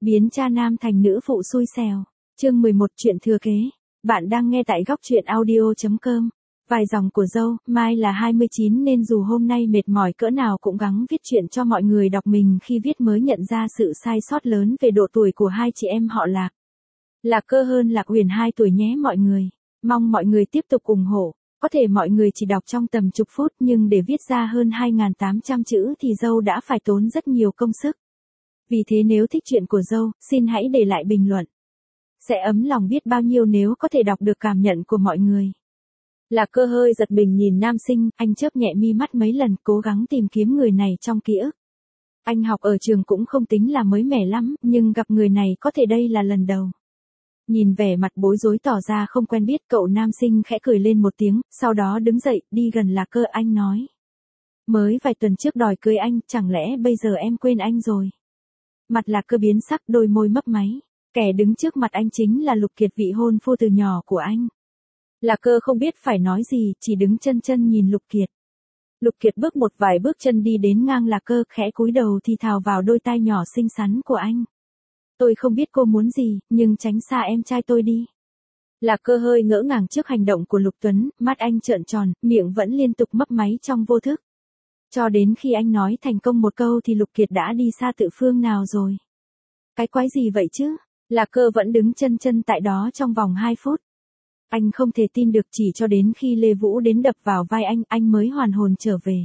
Biến cha nam thành nữ phụ xui xẻo. Chương 11 chuyện thừa kế. Bạn đang nghe tại góc truyện audio.com. Vài dòng của dâu, mai là 29 nên dù hôm nay mệt mỏi cỡ nào cũng gắng viết chuyện cho mọi người đọc mình khi viết mới nhận ra sự sai sót lớn về độ tuổi của hai chị em họ Lạc. Lạc Cơ hơn Lạc Uyển 2 tuổi nhé mọi người. Mong mọi người tiếp tục ủng hộ. Có thể mọi người chỉ đọc trong tầm chục phút nhưng để viết ra hơn 2.800 chữ thì dâu đã phải tốn rất nhiều công sức. Vì thế nếu thích chuyện của dâu, xin hãy để lại bình luận. Sẽ ấm lòng biết bao nhiêu nếu có thể đọc được cảm nhận của mọi người. Lạc Cơ hơi giật mình nhìn nam sinh, anh chớp nhẹ mi mắt mấy lần cố gắng tìm kiếm người này trong ký ức. Anh học ở trường cũng không tính là mới mẻ lắm, nhưng gặp người này có thể đây là lần đầu. Nhìn vẻ mặt bối rối tỏ ra không quen biết, cậu nam sinh khẽ cười lên một tiếng, sau đó đứng dậy, đi gần Lạc Cơ. Anh nói. Mới vài tuần trước đòi cưới anh, chẳng lẽ bây giờ em quên anh rồi? Mặt Lạc Cơ biến sắc, đôi môi mấp máy. Kẻ đứng trước mặt anh chính là Lục Kiệt, vị hôn phu từ nhỏ của anh. Lạc Cơ không biết phải nói gì, chỉ đứng chân chân nhìn Lục Kiệt. Lục Kiệt bước một vài bước chân đi đến ngang Lạc Cơ, khẽ cúi đầu thì thào vào đôi tai nhỏ xinh xắn của anh. Tôi không biết cô muốn gì, nhưng tránh xa em trai tôi đi. Lạc Cơ hơi ngỡ ngàng trước hành động của Lục Tuấn, mắt anh trợn tròn, miệng vẫn liên tục mấp máy trong vô thức. Cho đến khi anh nói thành công một câu thì Lục Kiệt đã đi xa tự phương nào rồi. Cái quái gì vậy chứ? Lạc Cơ vẫn đứng chân chân tại đó trong vòng 2 phút. Anh không thể tin được, chỉ cho đến khi Lê Vũ đến đập vào vai anh mới hoàn hồn trở về.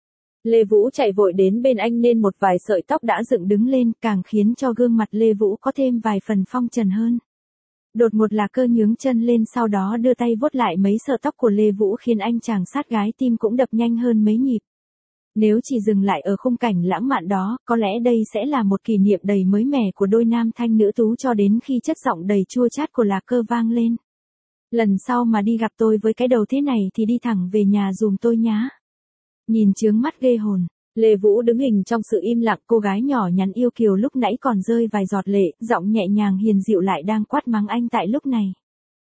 Lê Vũ chạy vội đến bên anh nên một vài sợi tóc đã dựng đứng lên, càng khiến cho gương mặt Lê Vũ có thêm vài phần phong trần hơn. Đột một Lạc Cơ nhướng chân lên, sau đó đưa tay vuốt lại mấy sợi tóc của Lê Vũ khiến anh chàng sát gái tim cũng đập nhanh hơn mấy nhịp. Nếu chỉ dừng lại ở khung cảnh lãng mạn đó, có lẽ đây sẽ là một kỷ niệm đầy mới mẻ của đôi nam thanh nữ tú, cho đến khi chất giọng đầy chua chát của Lạc Cơ vang lên. Lần sau mà đi gặp tôi với cái đầu thế này thì đi thẳng về nhà giùm tôi nhá. Nhìn chướng mắt ghê hồn, Lê Vũ đứng hình trong sự im lặng, cô gái nhỏ nhắn yêu kiều lúc nãy còn rơi vài giọt lệ, giọng nhẹ nhàng hiền dịu lại đang quát mắng anh tại lúc này.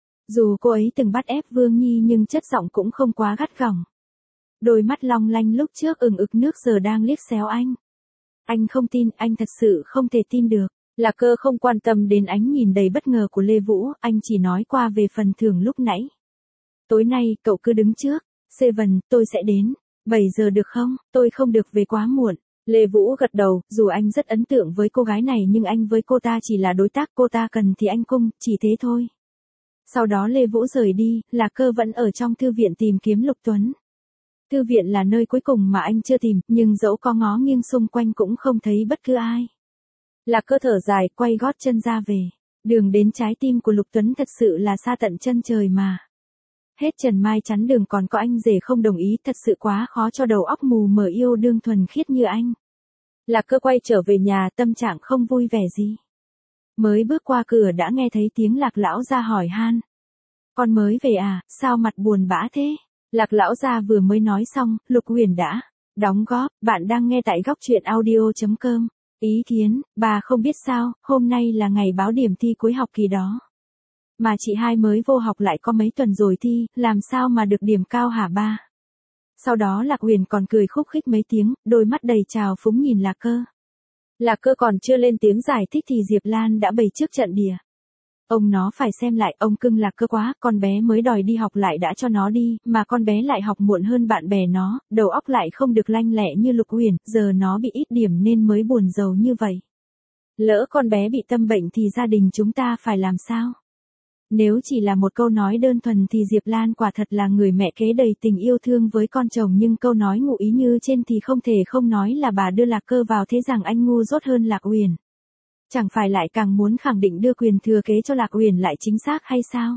Dù cô ấy từng bắt ép Vương Nhi nhưng chất giọng cũng không quá gắt gỏng. Đôi mắt long lanh lúc trước ửng ực nước giờ đang liếc xéo anh. Anh không tin, anh thật sự không thể tin được. Lạc Cơ không quan tâm đến ánh nhìn đầy bất ngờ của Lê Vũ, anh chỉ nói qua về phần thưởng lúc nãy. Tối nay, cậu cứ đứng trước. Seven, tôi sẽ đến. 7 giờ được không? Tôi không được về quá muộn. Lê Vũ gật đầu, dù anh rất ấn tượng với cô gái này nhưng anh với cô ta chỉ là đối tác, cô ta cần thì anh cung, chỉ thế thôi. Sau đó Lê Vũ rời đi, Lạc Cơ vẫn ở trong thư viện tìm kiếm Lục Tuấn. Thư viện là nơi cuối cùng mà anh chưa tìm, nhưng dẫu có ngó nghiêng xung quanh cũng không thấy bất cứ ai. Lạc Cơ thở dài, quay gót chân ra về. Đường đến trái tim của Lục Tuấn thật sự là xa tận chân trời mà. Hết Trần Mai chắn đường còn có anh rể không đồng ý, thật sự quá khó cho đầu óc mù mờ yêu đương thuần khiết như anh. Lạc Cơ quay trở về nhà, tâm trạng không vui vẻ gì. Mới bước qua cửa đã nghe thấy tiếng Lạc lão gia hỏi han. Con mới về à, sao mặt buồn bã thế? Lạc lão gia vừa mới nói xong, Lục Uyển đã đóng góp. Bạn đang nghe tại góc truyện audio.com. Ý kiến, bà không biết sao, hôm nay là ngày báo điểm thi cuối học kỳ đó. Mà chị hai mới vô học lại có mấy tuần rồi thi, làm sao mà được điểm cao hả ba? Sau đó Lạc Uyển còn cười khúc khích mấy tiếng, đôi mắt đầy trào phúng nhìn Lạc Cơ. Lạc Cơ còn chưa lên tiếng giải thích thì Diệp Lan đã bày trước trận đìa. Ông nó phải xem lại, ông cưng Lạc Cơ quá, con bé mới đòi đi học lại đã cho nó đi, mà con bé lại học muộn hơn bạn bè nó, đầu óc lại không được lanh lẹ như Lục Uyển, giờ nó bị ít điểm nên mới buồn rầu như vậy. Lỡ con bé bị tâm bệnh thì gia đình chúng ta phải làm sao? Nếu chỉ là một câu nói đơn thuần thì Diệp Lan quả thật là người mẹ kế đầy tình yêu thương với con chồng, nhưng câu nói ngụ ý như trên thì không thể không nói là bà đưa Lạc Cơ vào thế rằng anh ngu dốt hơn Lạc Uyển. Chẳng phải lại càng muốn khẳng định đưa quyền thừa kế cho Lạc Uyển lại chính xác hay sao?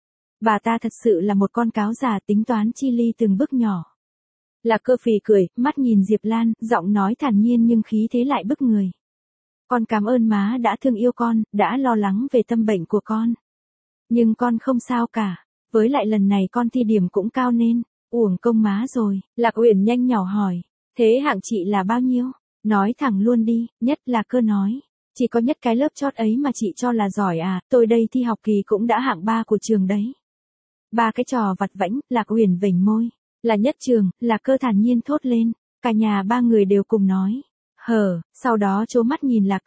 Bà ta thật sự là một con cáo già tính toán chi ly từng bước nhỏ. Lạc Cơ phì cười, mắt nhìn Diệp Lan, giọng nói thản nhiên nhưng khí thế lại bức người. Con cảm ơn má đã thương yêu con, đã lo lắng về tâm bệnh của con. Nhưng con không sao cả, với lại lần này con thi điểm cũng cao nên, uổng công má rồi. Lạc Uyển nhanh nhỏ hỏi, thế hạng chị là bao nhiêu? Nói thẳng luôn đi, nhất là Cơ nói. Chỉ có nhất cái lớp chót ấy mà chị cho là giỏi à, tôi đây thi học kỳ cũng đã hạng 3 của trường đấy. Ba cái trò vặt vãnh, Lạc Uyển vểnh môi. Là nhất trường, Lạc Cơ thản nhiên thốt lên, cả nhà ba người đều cùng nói. Sau đó trố mắt nhìn Lạc Cơ.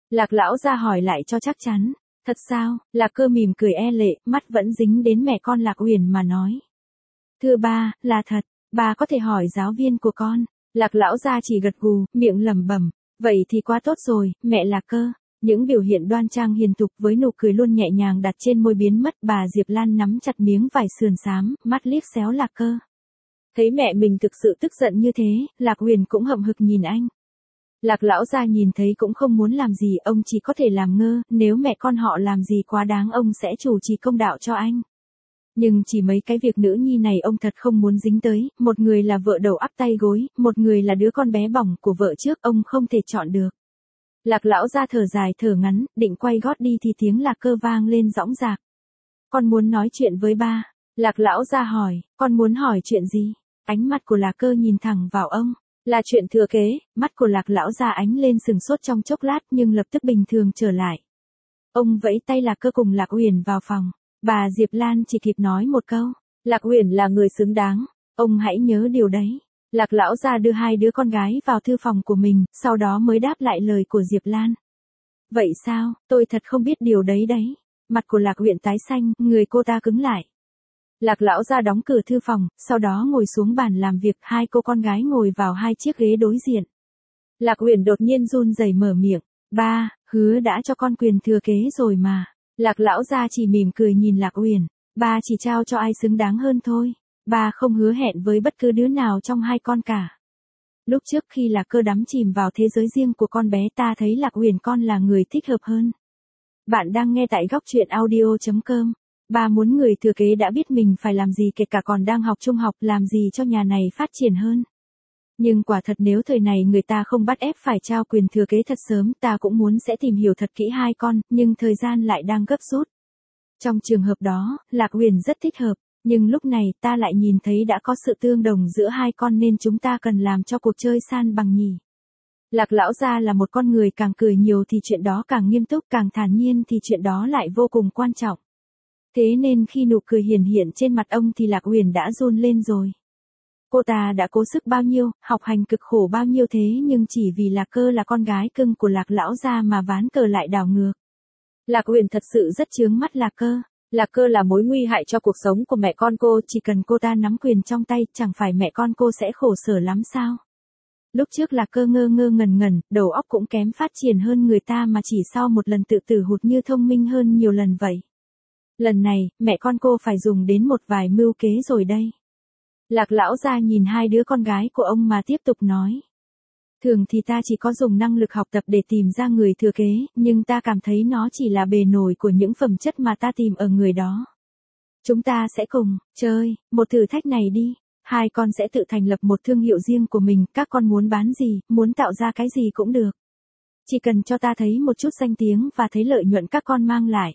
Lạc lão gia hỏi lại cho chắc chắn. Thật sao? Lạc Cơ mỉm cười e lệ, mắt vẫn dính đến mẹ con Lạc Uyển mà nói. Thưa ba, là thật, bà có thể hỏi giáo viên của con. Lạc lão gia chỉ gật gù, miệng lẩm bẩm, vậy thì quá tốt rồi, mẹ Lạc Cơ. Những biểu hiện đoan trang hiền thục với nụ cười luôn nhẹ nhàng đặt trên môi biến mất, bà Diệp Lan nắm chặt miếng vải sườn xám, mắt liếc xéo Lạc Cơ. Thấy mẹ mình thực sự tức giận như thế, Lạc Huyền cũng hậm hực nhìn anh. Lạc lão gia nhìn thấy cũng không muốn làm gì, ông chỉ có thể làm ngơ, nếu mẹ con họ làm gì quá đáng ông sẽ chủ trì công đạo cho anh. Nhưng chỉ mấy cái việc nữ nhi này ông thật không muốn dính tới, một người là vợ đầu ắp tay gối, một người là đứa con bé bỏng của vợ trước, ông không thể chọn được. Lạc lão gia thở dài thở ngắn, định quay gót đi thì tiếng Lạc Cơ vang lên dõng dạc. Con muốn nói chuyện với ba. Lạc lão gia hỏi, con muốn hỏi chuyện gì? Ánh mắt của Lạc Cơ nhìn thẳng vào ông. Là chuyện thừa kế, mắt của Lạc lão gia ánh lên sừng sốt trong chốc lát nhưng lập tức bình thường trở lại. Ông vẫy tay Lạc Cơ cùng Lạc Uyển vào phòng. Bà Diệp Lan chỉ kịp nói một câu. Lạc Uyển là người xứng đáng. Ông hãy nhớ điều đấy. Lạc lão gia đưa hai đứa con gái vào thư phòng của mình, sau đó mới đáp lại lời của Diệp Lan. Vậy sao, tôi thật không biết điều đấy đấy. Mặt của Lạc Uyển tái xanh, người cô ta cứng lại. Lạc lão gia đóng cửa thư phòng, sau đó ngồi xuống bàn làm việc, hai cô con gái ngồi vào hai chiếc ghế đối diện. Lạc Uyển đột nhiên run rẩy mở miệng, ba, hứa đã cho con quyền thừa kế rồi mà. Lạc lão gia chỉ mỉm cười nhìn Lạc Uyển, ba chỉ trao cho ai xứng đáng hơn thôi, ba không hứa hẹn với bất cứ đứa nào trong hai con cả. Lúc trước khi Lạc Cơ đắm chìm vào thế giới riêng của con bé ta thấy Lạc Uyển con là người thích hợp hơn. Bạn đang nghe tại góc truyện audio.com. Ba muốn người thừa kế đã biết mình phải làm gì, kể cả còn đang học trung học, làm gì cho nhà này phát triển hơn. Nhưng quả thật nếu thời này người ta không bắt ép phải trao quyền thừa kế thật sớm, ta cũng muốn sẽ tìm hiểu thật kỹ hai con, nhưng thời gian lại đang gấp rút. Trong trường hợp đó, Lạc Uyển rất thích hợp, nhưng lúc này ta lại nhìn thấy đã có sự tương đồng giữa hai con nên chúng ta cần làm cho cuộc chơi san bằng nhỉ. Lạc lão gia là một con người càng cười nhiều thì chuyện đó càng nghiêm túc, càng thản nhiên thì chuyện đó lại vô cùng quan trọng. Thế nên khi nụ cười hiển hiện trên mặt ông thì Lạc Uyển đã run lên rồi. Cô ta đã cố sức bao nhiêu, học hành cực khổ bao nhiêu thế nhưng chỉ vì Lạc Cơ là con gái cưng của Lạc lão gia mà ván cờ lại đảo ngược. Lạc Uyển thật sự rất chướng mắt Lạc Cơ. Lạc Cơ là mối nguy hại cho cuộc sống của mẹ con cô, chỉ cần cô ta nắm quyền trong tay, chẳng phải mẹ con cô sẽ khổ sở lắm sao? Lúc trước Lạc Cơ ngơ ngơ ngẩn ngẩn, đầu óc cũng kém phát triển hơn người ta mà chỉ sau một lần tự tử hụt như thông minh hơn nhiều lần vậy. Lần này, mẹ con cô phải dùng đến một vài mưu kế rồi đây. Lạc lão gia nhìn hai đứa con gái của ông mà tiếp tục nói. Thường thì ta chỉ có dùng năng lực học tập để tìm ra người thừa kế, nhưng ta cảm thấy nó chỉ là bề nổi của những phẩm chất mà ta tìm ở người đó. Chúng ta sẽ cùng chơi một thử thách này đi. Hai con sẽ tự thành lập một thương hiệu riêng của mình, các con muốn bán gì, muốn tạo ra cái gì cũng được. Chỉ cần cho ta thấy một chút danh tiếng và thấy lợi nhuận các con mang lại.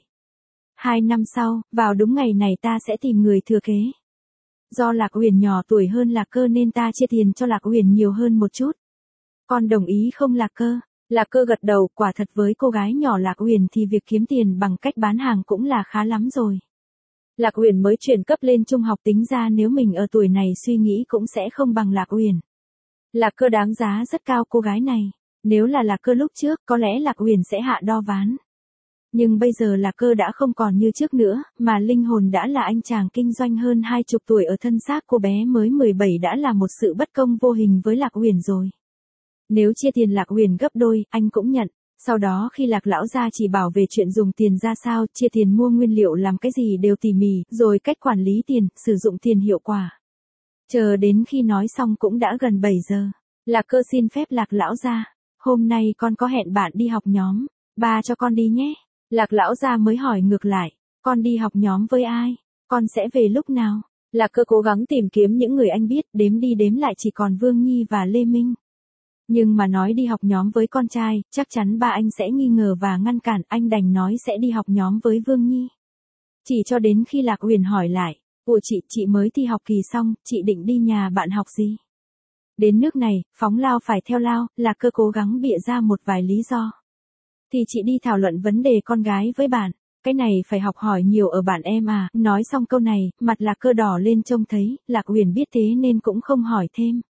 2 năm sau, vào đúng ngày này ta sẽ tìm người thừa kế. Do Lạc Uyển nhỏ tuổi hơn Lạc Cơ nên ta chia tiền cho Lạc Uyển nhiều hơn một chút. Con đồng ý không Lạc Cơ? Lạc Cơ gật đầu, quả thật với cô gái nhỏ Lạc Uyển thì việc kiếm tiền bằng cách bán hàng cũng là khá lắm rồi. Lạc Uyển mới chuyển cấp lên trung học, tính ra nếu mình ở tuổi này suy nghĩ cũng sẽ không bằng Lạc Uyển. Lạc Cơ đáng giá rất cao cô gái này. Nếu là Lạc Cơ lúc trước, có lẽ Lạc Uyển sẽ hạ đo ván. Nhưng bây giờ Lạc Cơ đã không còn như trước nữa, mà linh hồn đã là anh chàng kinh doanh hơn 20 tuổi, ở thân xác cô bé mới 17 đã là một sự bất công vô hình với Lạc Uyển rồi. Nếu chia tiền Lạc Uyển gấp đôi, anh cũng nhận. Sau đó khi Lạc lão gia chỉ bảo về chuyện dùng tiền ra sao, chia tiền mua nguyên liệu làm cái gì đều tỉ mỉ, rồi cách quản lý tiền, sử dụng tiền hiệu quả. Chờ đến khi nói xong cũng đã gần 7 giờ. Lạc Cơ xin phép Lạc lão gia, hôm nay con có hẹn bạn đi học nhóm, ba cho con đi nhé. Lạc lão gia mới hỏi ngược lại, con đi học nhóm với ai? Con sẽ về lúc nào? Lạc Cơ cố gắng tìm kiếm những người anh biết, đếm đi đếm lại chỉ còn Vương Nhi và Lê Minh. Nhưng mà nói đi học nhóm với con trai, chắc chắn ba anh sẽ nghi ngờ và ngăn cản, anh đành nói sẽ đi học nhóm với Vương Nhi. Chỉ cho đến khi Lạc Uyển hỏi lại, ủa chị mới thi học kỳ xong, chị định đi nhà bạn học gì? Đến nước này, phóng lao phải theo lao, Lạc Cơ cố gắng bịa ra một vài lý do. Thì chị đi thảo luận vấn đề con gái với bạn, cái này phải học hỏi nhiều ở bạn em à. Nói xong câu này, mặt Lạc Cơ đỏ lên trông thấy, Lạc Uyển biết thế nên cũng không hỏi thêm.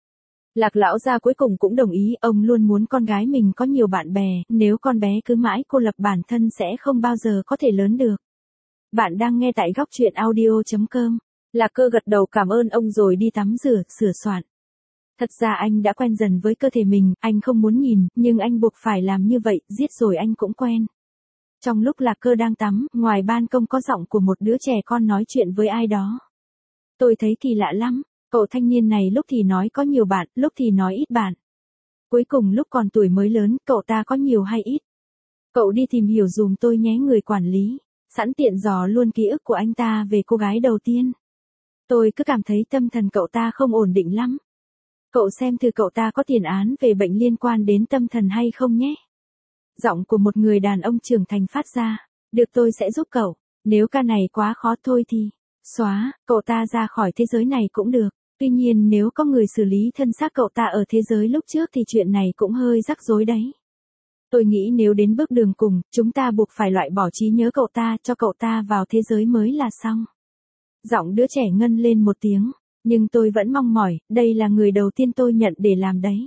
Lạc lão gia cuối cùng cũng đồng ý, ông luôn muốn con gái mình có nhiều bạn bè, nếu con bé cứ mãi cô lập bản thân sẽ không bao giờ có thể lớn được. Bạn đang nghe tại góc truyện audio.com. Lạc Cơ gật đầu cảm ơn ông rồi đi tắm rửa, sửa soạn. Thật ra anh đã quen dần với cơ thể mình, anh không muốn nhìn, nhưng anh buộc phải làm như vậy, giết rồi anh cũng quen. Trong lúc Lạc Cơ đang tắm, ngoài ban công có giọng của một đứa trẻ con nói chuyện với ai đó. Tôi thấy kỳ lạ lắm, cậu thanh niên này lúc thì nói có nhiều bạn, lúc thì nói ít bạn. Cuối cùng lúc còn tuổi mới lớn, cậu ta có nhiều hay ít? Cậu đi tìm hiểu dùm tôi nhé người quản lý, sẵn tiện dò luôn ký ức của anh ta về cô gái đầu tiên. Tôi cứ cảm thấy tâm thần cậu ta không ổn định lắm. Cậu xem thử cậu ta có tiền án về bệnh liên quan đến tâm thần hay không nhé. Giọng của một người đàn ông trưởng thành phát ra. Được tôi sẽ giúp cậu. Nếu ca này quá khó thôi thì xóa, cậu ta ra khỏi thế giới này cũng được. Tuy nhiên nếu có người xử lý thân xác cậu ta ở thế giới lúc trước thì chuyện này cũng hơi rắc rối đấy. Tôi nghĩ nếu đến bước đường cùng, chúng ta buộc phải loại bỏ trí nhớ cậu ta cho cậu ta vào thế giới mới là xong. Giọng đứa trẻ ngân lên một tiếng. Nhưng tôi vẫn mong mỏi, đây là người đầu tiên tôi nhận để làm đấy.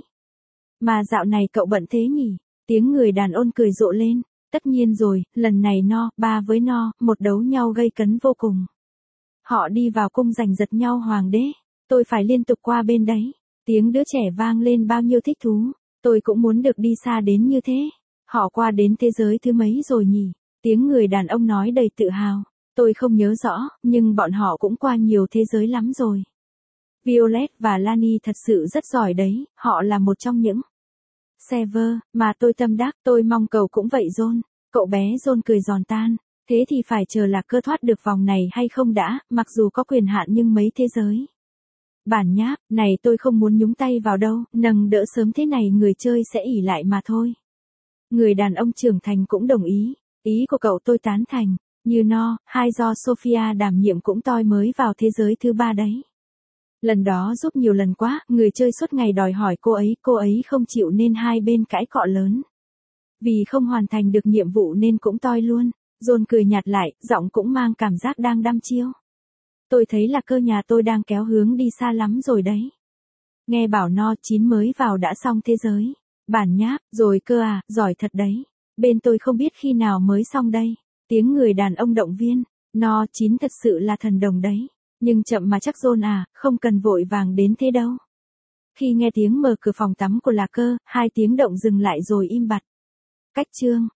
Mà dạo này cậu bận thế nhỉ? Tiếng người đàn ông cười rộ lên. Tất nhiên rồi, lần này no, ba với no, một đấu nhau gây cấn vô cùng. Họ đi vào cung giành giật nhau hoàng đế. Tôi phải liên tục qua bên đấy. Tiếng đứa trẻ vang lên bao nhiêu thích thú. Tôi cũng muốn được đi xa đến như thế. Họ qua đến thế giới thứ mấy rồi nhỉ? Tiếng người đàn ông nói đầy tự hào. Tôi không nhớ rõ, nhưng bọn họ cũng qua nhiều thế giới lắm rồi. Violet và Lani thật sự rất giỏi đấy, họ là một trong những server mà tôi tâm đắc, tôi mong cậu cũng vậy John. Cậu bé John cười giòn tan, thế thì phải chờ Lạc Cơ thoát được vòng này hay không đã, mặc dù có quyền hạn nhưng mấy thế giới. Bản nháp, này tôi không muốn nhúng tay vào đâu, nâng đỡ sớm thế này người chơi sẽ ỉ lại mà thôi. Người đàn ông trưởng thành cũng đồng ý của cậu tôi tán thành, như no, hai do Sophia đảm nhiệm cũng tôi mới vào thế giới thứ 3 đấy. Lần đó giúp nhiều lần quá, người chơi suốt ngày đòi hỏi cô ấy không chịu nên hai bên cãi cọ lớn. Vì không hoàn thành được nhiệm vụ nên cũng toi luôn. John cười nhạt lại, giọng cũng mang cảm giác đang đăm chiêu. Tôi thấy là cơ nhà tôi đang kéo hướng đi xa lắm rồi đấy. Nghe bảo no 9 mới vào đã xong thế giới. Bản nháp, rồi cơ à, giỏi thật đấy. Bên tôi không biết khi nào mới xong đây. Tiếng người đàn ông động viên. No 9 thật sự là thần đồng đấy. Nhưng chậm mà chắc John à, không cần vội vàng đến thế đâu. Khi nghe tiếng mở cửa phòng tắm của Lạc Cơ, hai tiếng động dừng lại rồi im bặt. Cách chương.